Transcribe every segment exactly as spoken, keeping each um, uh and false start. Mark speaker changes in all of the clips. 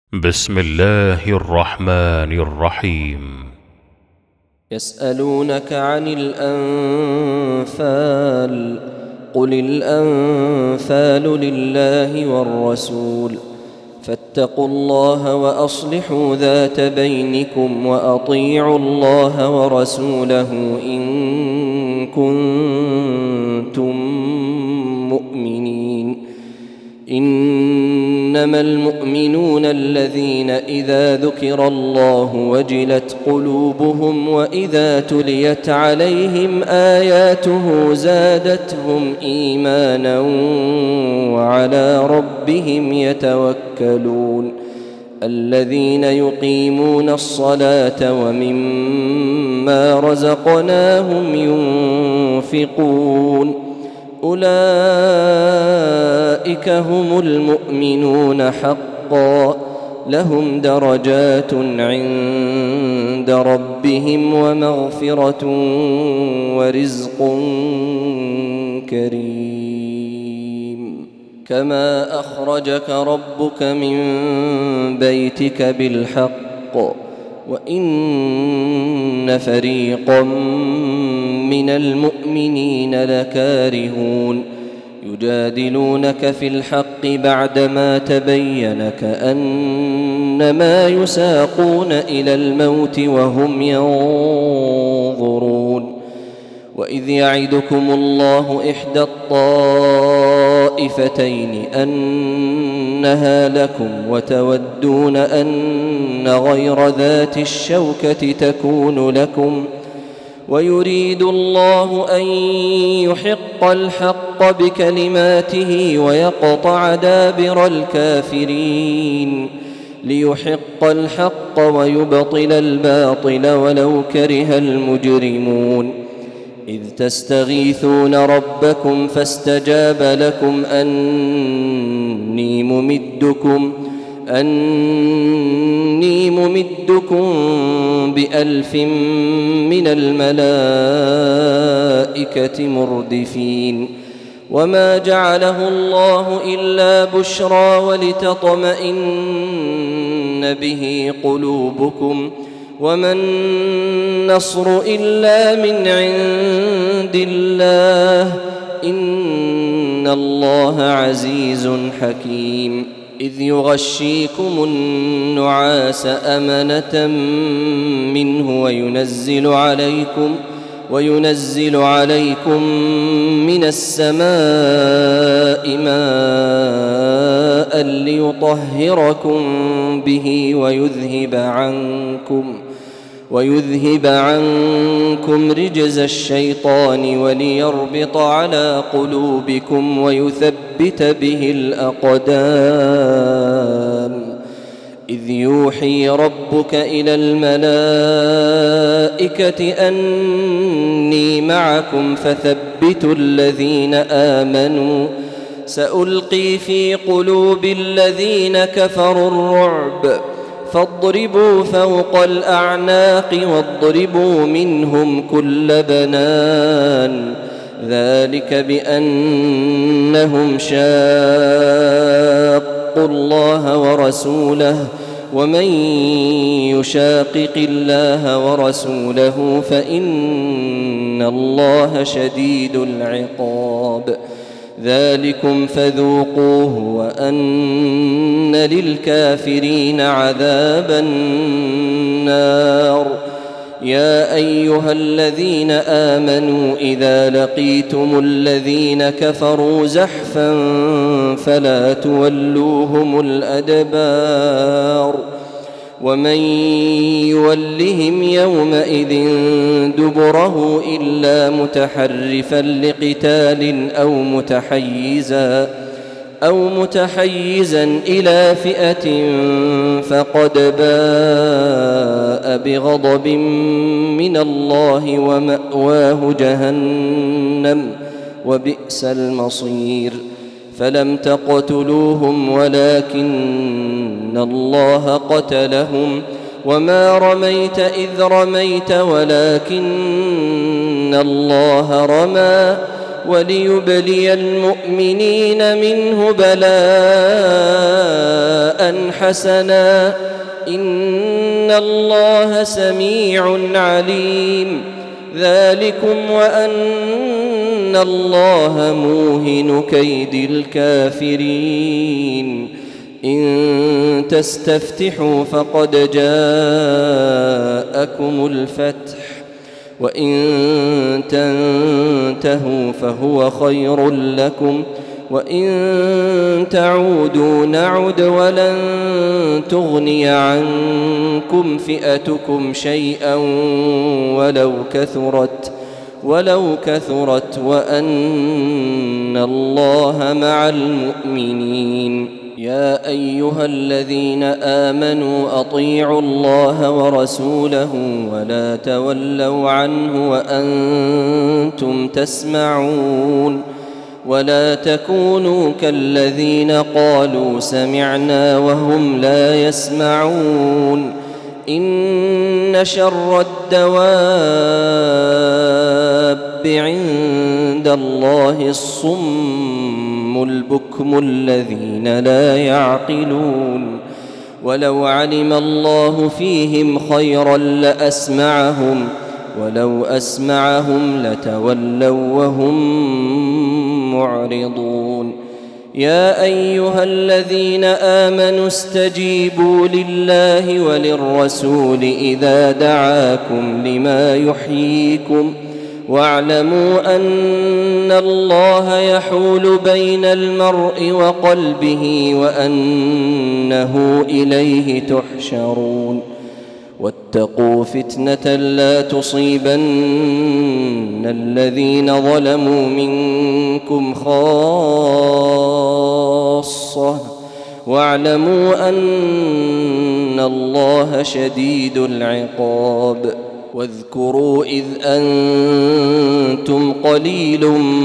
Speaker 1: بسم الله الرحمن الرحيم.
Speaker 2: يسألونك عن الأنفال قل الأنفال لله والرسول فاتقوا الله وأصلحوا ذات بينكم وأطيعوا الله ورسوله إن كنتم مؤمنين. إنما المؤمنون الذين إذا ذكر الله وجلت قلوبهم وإذا تليت عليهم آياته زادتهم إيمانا وعلى ربهم يتوكلون. الذين يقيمون الصلاة ومما رزقناهم ينفقون أولئك هم المؤمنون حقا لهم درجات عند ربهم ومغفرة ورزق كريم. كما أخرجك ربك من بيتك بالحق وإن فريقا من المؤمنين لكارهون يجادلونك في الحق بعدما تبين كأنما يساقون إلى الموت وهم ينظرون. وإذ يعدكم الله إحدى الطائفتين أنها لكم وتودون أن غير ذات الشوكة تكون لكم ويريد الله أن يحق الحق بكلماته ويقطع دابر الكافرين ليحق الحق ويبطل الباطل ولو كره المجرمون. إذ تستغيثون ربكم فاستجاب لكم أني ممدكم أني ممدكم بألف من الملائكة مردفين. وما جعله الله إلا بشرى ولتطمئن به قلوبكم وما النصر إلا من عند الله إن الله عزيز حكيم. إذ يغشيكم النعاس أمنة منه وينزل عليكم وينزل عليكم من السماء ماء ليطهركم به ويذهب عنكم ويذهب عنكم رجز الشيطان وليربط على قلوبكم ويثبت به الأقدام. إذ يوحي ربك إلى الملائكة أني معكم فثبتوا الذين آمنوا سألقي في قلوب الذين كفروا الرعب فاضربوا فوق الأعناق واضربوا منهم كل بنان ذلك بأنهم شاقوا الله ورسوله ومن يشاقق الله ورسوله فإن الله شديد العقاب. ذلكم فذوقوه وأن للكافرين عذاب النار. يا أيها الذين آمنوا إذا لقيتم الذين كفروا زحفا فلا تولوهم الأدبار ومن يولهم يومئذ دبره إلا متحرفا لقتال أو متحيزا أو متحيزا إلى فئة فقد باء بغضب من الله ومأواه جهنم وبئس المصير. فلم تقتلوهم ولكن الله قتلهم وما رميت إذ رميت ولكن الله رمى وليبلي المؤمنين منه بلاء حسنا إن الله سميع عليم. ذلكم وأن الله موهن كيد الكافرين. إن تستفتحوا فقد جاءكم الفتح وإن تنتهوا فهو خير لكم وإن تعودوا نعد ولن تغني عنكم فئتكم شيئا ولو كثرت ولو كثرت وأن الله مع المؤمنين. يا أيها الذين آمنوا أطيعوا الله ورسوله ولا تولوا عنه وأنتم تسمعون ولا تكونوا كالذين قالوا سمعنا وهم لا يسمعون. إن شر الدواب عند الله الصم البكم الذين لا يعقلون. ولو علم الله فيهم خيرا لأسمعهم ولو أسمعهم لتولوا وهم معرضون. يا أيها الذين آمنوا استجيبوا لله وللرسول إذا دعاكم لما يحييكم واعلموا أن الله يحول بين المرء وقلبه وأنه إليه تحشرون. واتقوا فتنة لا تصيبن الذين ظلموا منكم خاصة واعلموا أن الله شديد العقاب. واذكروا إذ أنتم قليل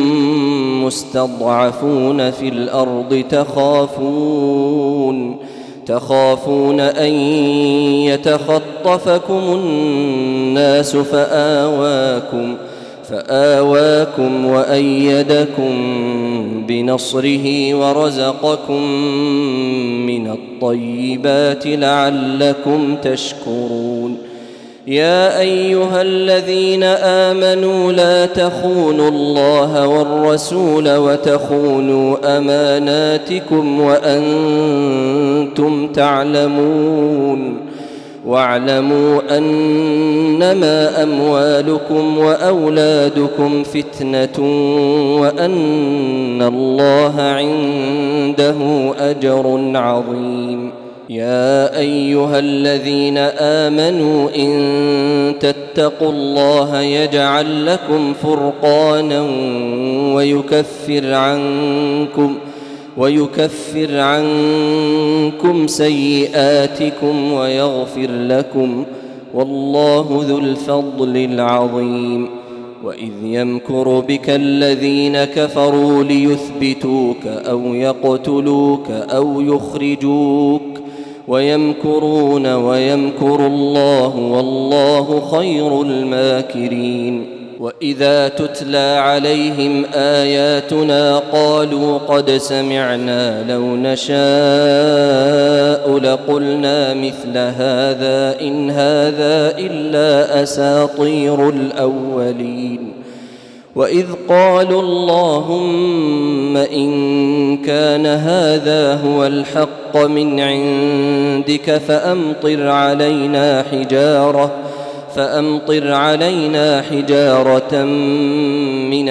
Speaker 2: مستضعفون في الأرض تخافون تخافون أن يتخطفكم الناس فآواكم فآواكم وأيدكم بنصره ورزقكم من الطيبات لعلكم تشكرون. يا أيها الذين آمنوا لا تخونوا الله والرسول وتخونوا أماناتكم وأنتم تعلمون. واعلموا أنما أموالكم وأولادكم فتنة وأن الله عنده أجر عظيم. يا أيها الذين آمنوا إن تتقوا الله يجعل لكم فرقانا ويكفر عنكم ويكفر عنكم سيئاتكم ويغفر لكم والله ذو الفضل العظيم. وإذ يمكر بك الذين كفروا ليثبتوك أو يقتلوك أو يخرجوك ويمكرون ويمكر الله والله خير الماكرين. وإذا تتلى عليهم آياتنا قالوا قد سمعنا لو نشاء لقلنا مثل هذا إن هذا إلا أساطير الأولين. وإذ قالوا اللهم إن كان هذا هو الحق من عندك فأمطر علينا حجارة فأمطر علينا حجارة من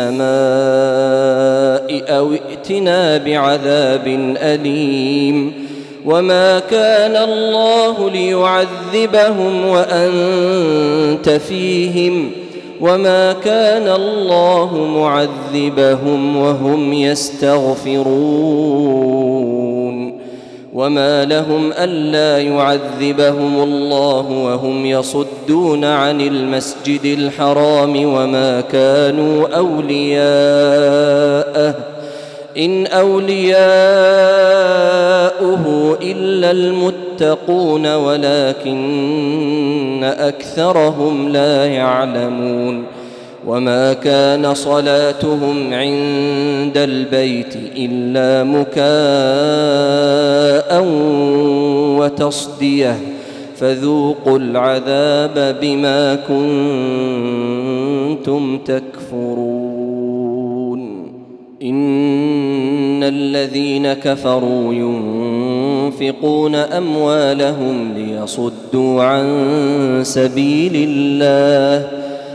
Speaker 2: السماء أو ائتنا بعذاب أليم. وما كان الله ليعذبهم وأنت فيهم وما كان الله معذبهم وهم يستغفرون. وما لهم ألا يعذبهم الله وهم يصدون عن المسجد الحرام وما كانوا أولياءه إن أولياؤه إلا المتقون ولكن أكثرهم لا يعلمون. وما كان صلاتهم عند البيت إلا مكاء وتصدية فذوقوا العذاب بما كنتم تكفرون. إن الذين كفروا ينفقون أموالهم ليصدوا عن سبيل الله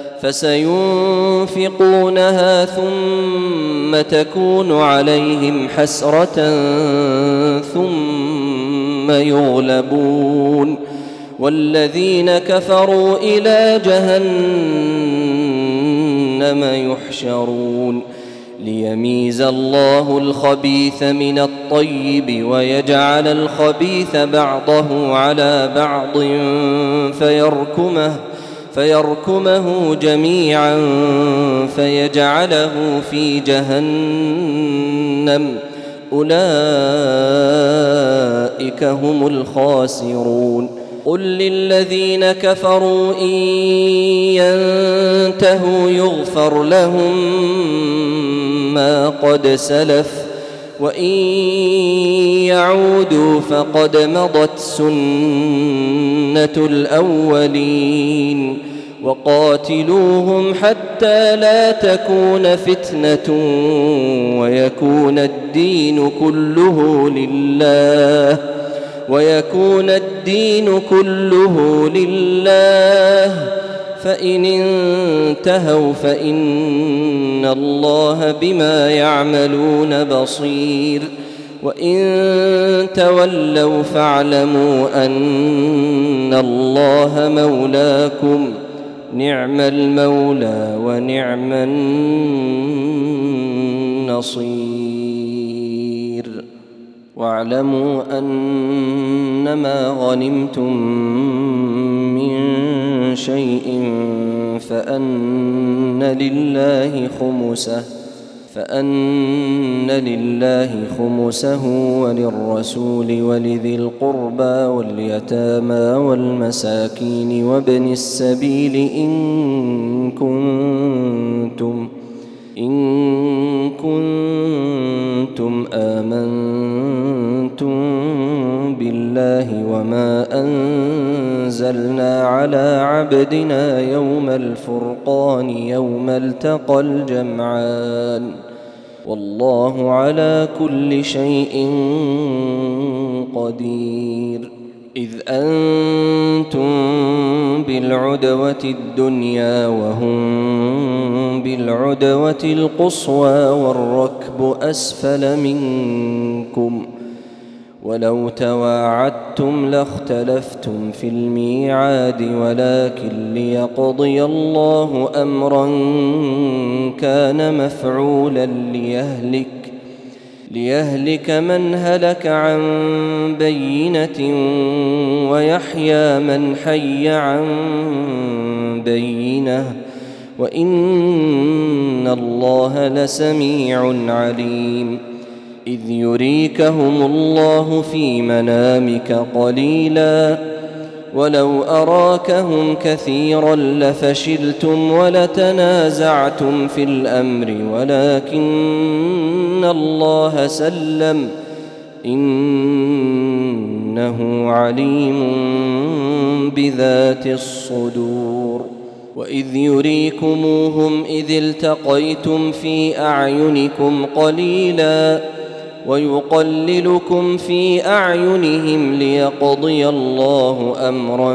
Speaker 2: فسينفقونها ثم تكون عليهم حسرة ثم يغلبون والذين كفروا إلى جهنم يحشرون ليميز الله الخبيث من الطيب ويجعل الخبيث بعضه على بعض فيركمه فيركمه جميعا فيجعله في جهنم أولئك هم الخاسرون. قل للذين كفروا إن ينتهوا يغفر لهم ما قد سلف وإن يعودوا فقد مضت سنة الأولين وقاتلوهم حتى لا تكون فتنة ويكون الدين كله لله ويكون الدين كله لله فإن انتهوا فإن الله بما يعملون بصير وإن تولوا فاعلموا أن الله مولاكم نعم المولى ونعم النصير. واعلموا أنما غنمتم من شيء فأن لله خمسه فأن لله خمسه وللرسول ولذي القربى واليتامى والمساكين وابن السبيل إن كنتم إن كنتم آمنتم بالله وما أنزلنا على عبدنا يوم الفرقان يوم التقى الجمعان والله على كل شيء قدير. إذ أنتم بالعدوة الدنيا وهم بالعدوة القصوى والركب أسفل منكم ولو تواعدتم لاختلفتم في الميعاد ولكن ليقضي الله أمرا كان مفعولا ليهلك ليهلك من هلك عن بينة ويحيى من حي عن بينة وإن الله لسميع عليم. إذ يريكهم الله في منامك قليلا ولو أراكهم كثيرا لفشلتم ولتنازعتم في الأمر ولكن الله سلم إنه عليم بذات الصدور. وإذ يريكموهم إذ التقيتم في أعينكم قليلا ويقللكم في أعينهم ليقضي الله أمرا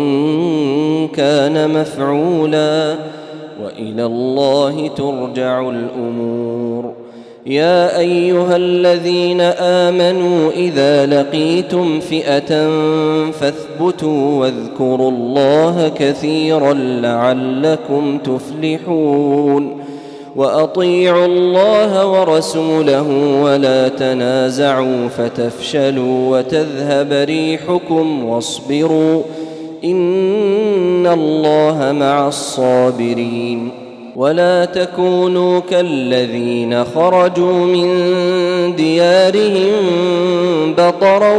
Speaker 2: كان مفعولا وإلى الله ترجع الأمور. يا أيها الذين آمنوا إذا لقيتم فئة فاثبتوا واذكروا الله كثيرا لعلكم تفلحون. وأطيعوا الله ورسوله ولا تنازعوا فتفشلوا وتذهب ريحكم واصبروا إن الله مع الصابرين. ولا تكونوا كالذين خرجوا من ديارهم بطرا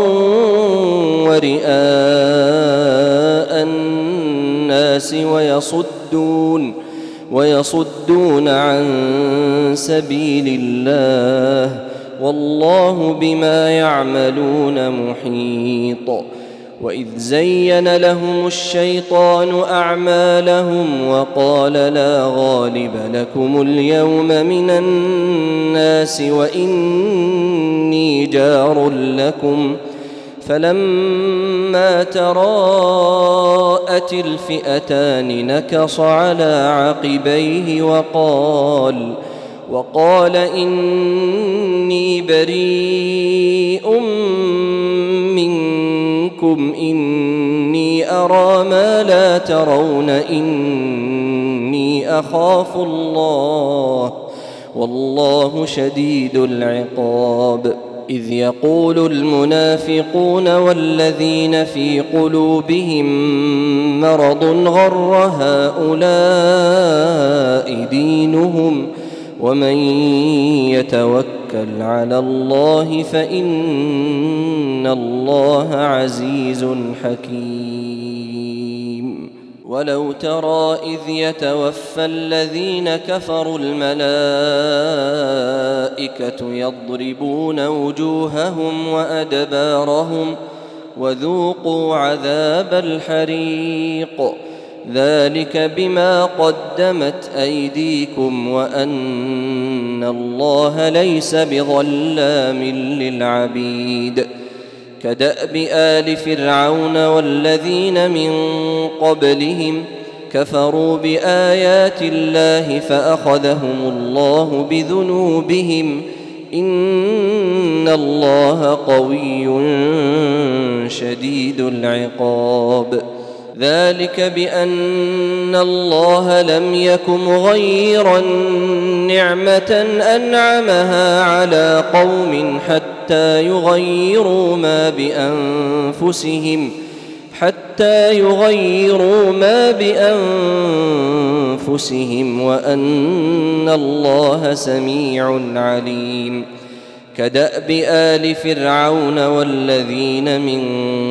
Speaker 2: ورئاء الناس ويصدون ويصدون عن سبيل الله والله بما يعملون محيط. وإذ زين لهم الشيطان أعمالهم وقال لا غالب لكم اليوم من الناس وإني جار لكم فلما تراءت الفئتان نكص على عقبيه وقال وقال إني بريء منكم إني أرى ما لا ترون إني أخاف الله والله شديد العقاب. إذ يقول المنافقون والذين في قلوبهم مرض غر هؤلاء دينهم ومن يتوكل على الله فإن الله عزيز حكيم. ولو ترى إذ يتوفى الذين كفروا الملائكة يضربون وجوههم وأدبارهم وذوقوا عذاب الحريق ذلك بما قدمت أيديكم وأن الله ليس بظلام للعبيد. كدأب آل فرعون والذين من قبلهم كفروا بآيات الله فأخذهم الله بذنوبهم إن الله قوي شديد العقاب. ذلك بأن الله لم يك مغيرا نعمة أنعمها على قوم حتى يغيروا ما بأنفسهم حتى يغيروا ما بأنفسهم وأن الله سميع عليم. كدأب آل فرعون والذين من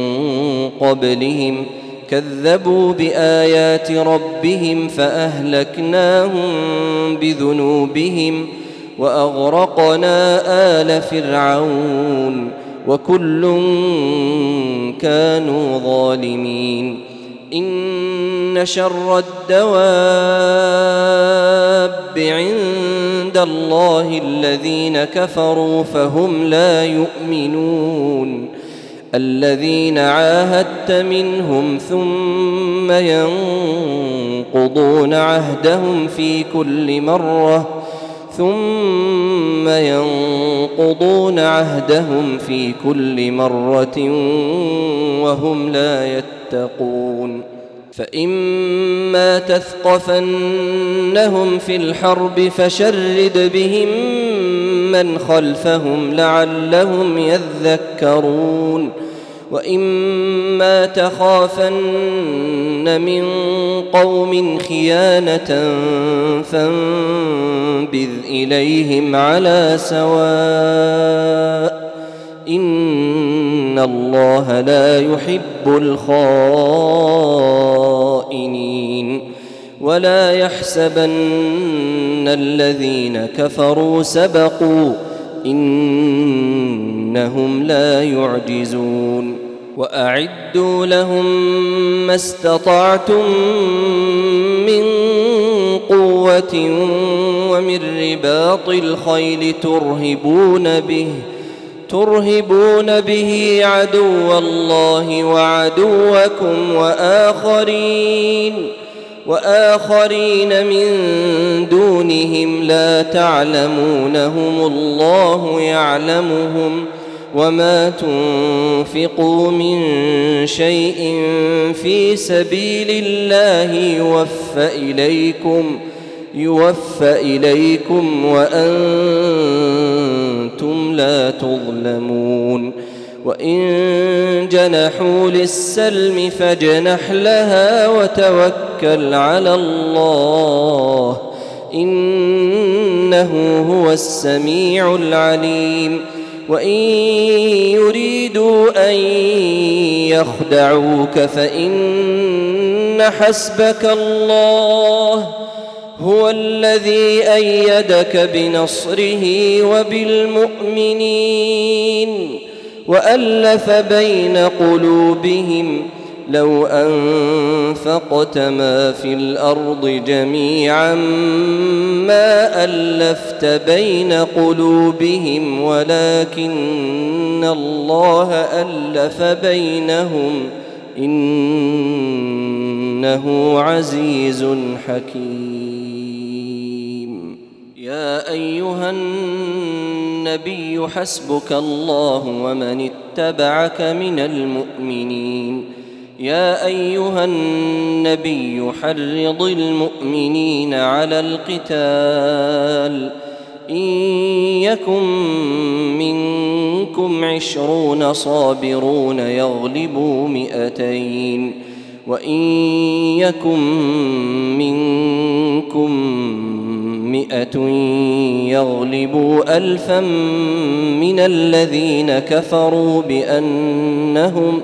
Speaker 2: قبلهم كذبوا بآيات ربهم فأهلكناهم بذنوبهم وأغرقنا آل فرعون وكل كانوا ظالمين. إن شر الدواب عند الله الذين كفروا فهم لا يؤمنون الذين عاهدت منهم ثم ينقضون عهدهم في كل مرة ثم ينقضون عهدهم في كل مرة وهم لا يتقون. فإما تثقفنهم في الحرب فشرد بهم من خلفهم لعلهم يذكرون. وإما تخافن من قوم خيانة فانبذ إليهم على سواء إن الله لا يحب الخائنين. ولا يحسبن الذين كفروا سبقوا إنهم لا يعجزون. وأعدوا لهم ما استطعتم من قوة ومن رباط الخيل ترهبون به ترهبون به عدو الله وعدوكم وآخرين وآخرين من دونهم لا تعلمونهم الله يعلمهم وما تنفقوا من شيء في سبيل الله يوفى إليكم يوفى إليكم وأنتم لا تظلمون. وإن جنحوا للسلم فاجنح لها وتوكل على الله إنه هو السميع العليم. وإن يريدوا أن يخدعوك فإن حسبك الله هو الذي أيدك بنصره وبالمؤمنين وألف بين قلوبهم لو أنفقت ما في الأرض جميعا ما ألفت بين قلوبهم ولكن الله ألف بينهم إنه عزيز حكيم. يا أيها النبي حسبك الله ومن اتبعك من المؤمنين يا أيها النبي حرض المؤمنين على القتال إن يكن منكم عشرون صابرون يغلبوا مئتين وإن يكن منكم مئة يغلبوا ألفا من الذين كفروا بأنهم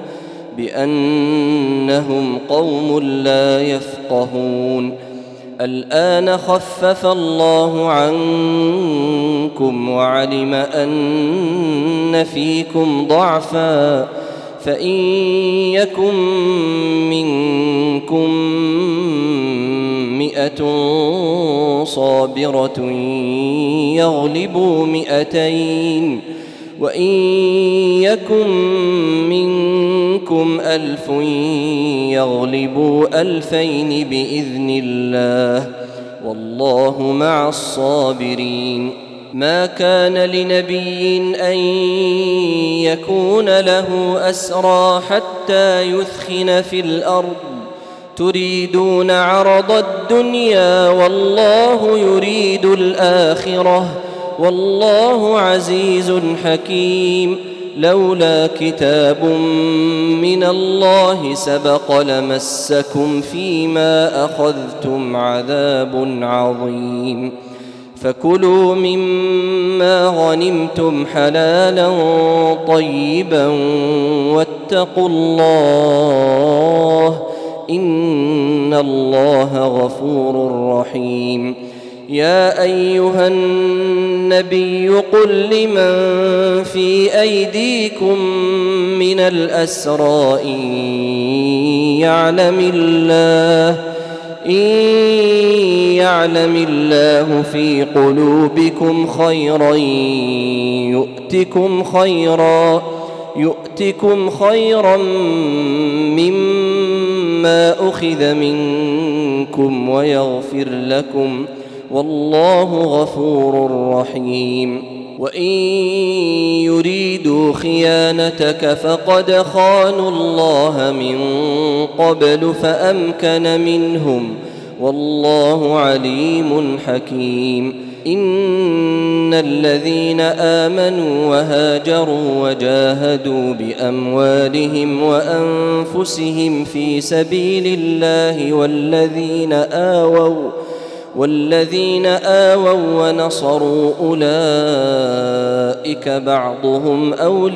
Speaker 2: بأنهم قوم لا يفقهون. الآن خفف الله عنكم وعلم أن فيكم ضعفا فإن يكن منكم مئة صابرة يغلبوا مئتين وإن يكن منكم ألف يغلبوا ألفين بإذن الله والله مع الصابرين. ما كان لنبي أن يكون له أسرى حتى يثخن في الأرض تريدون عرض الدنيا والله يريد الآخرة والله عزيز حكيم. لولا كتاب من الله سبق لمسكم فيما أخذتم عذاب عظيم. فكلوا مما غنمتم حلالا طيبا واتقوا الله إن الله غفور رحيم. يا أيها النبي قل لمن في أيديكم من الأسرى إن يعلم الله إن يعلم الله في قلوبكم خيرا يؤتكم خيرا يؤتكم خيرا مما أخذ منكم ويغفر لكم والله غفور رحيم. وإن يريدوا خيانتك فقد خانوا الله من قبل فأمكن منهم والله عليم حكيم. إن الذين آمنوا وهاجروا وجاهدوا بأموالهم وأنفسهم في سبيل الله والذين آووا والذين آووا ونصروا أولئك بعضهم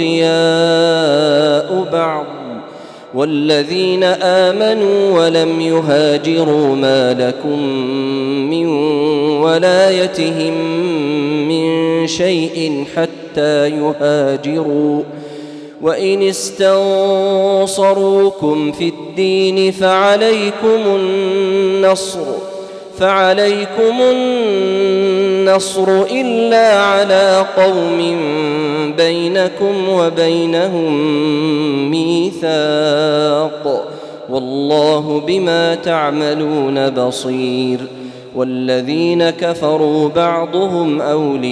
Speaker 2: أولياء بعض والذين آمنوا ولم يهاجروا ما لكم من ولايتهم من شيء حتى يهاجروا وإن استنصروكم في الدين فعليكم النصر فعليكم النصر إلا على قوم بينكم وبينهم ميثاق والله بما تعملون بصير. والذين كفروا بعضهم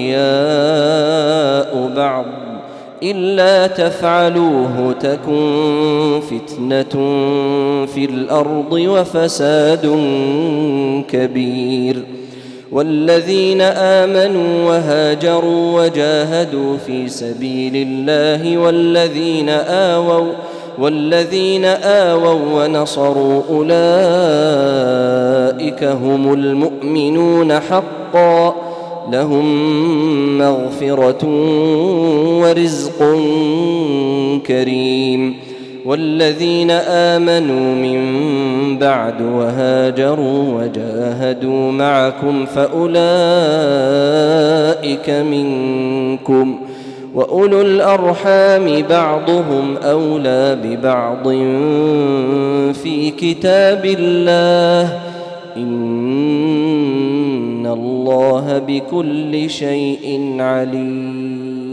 Speaker 2: أولياء بعض إلا تفعلوه تكن فتنة في الأرض وفساد كبير. والذين آمنوا وهاجروا وجاهدوا في سبيل الله والذين آووا والذين آووا ونصروا أولئك هم المؤمنون حقا لهم مغفرة ورزق كريم. والذين آمنوا من بعد وهاجروا وجاهدوا معكم فأولئك منكم وأولو الأرحام بعضهم أولى ببعض في كتاب الله إن الله بكل شيء عليم.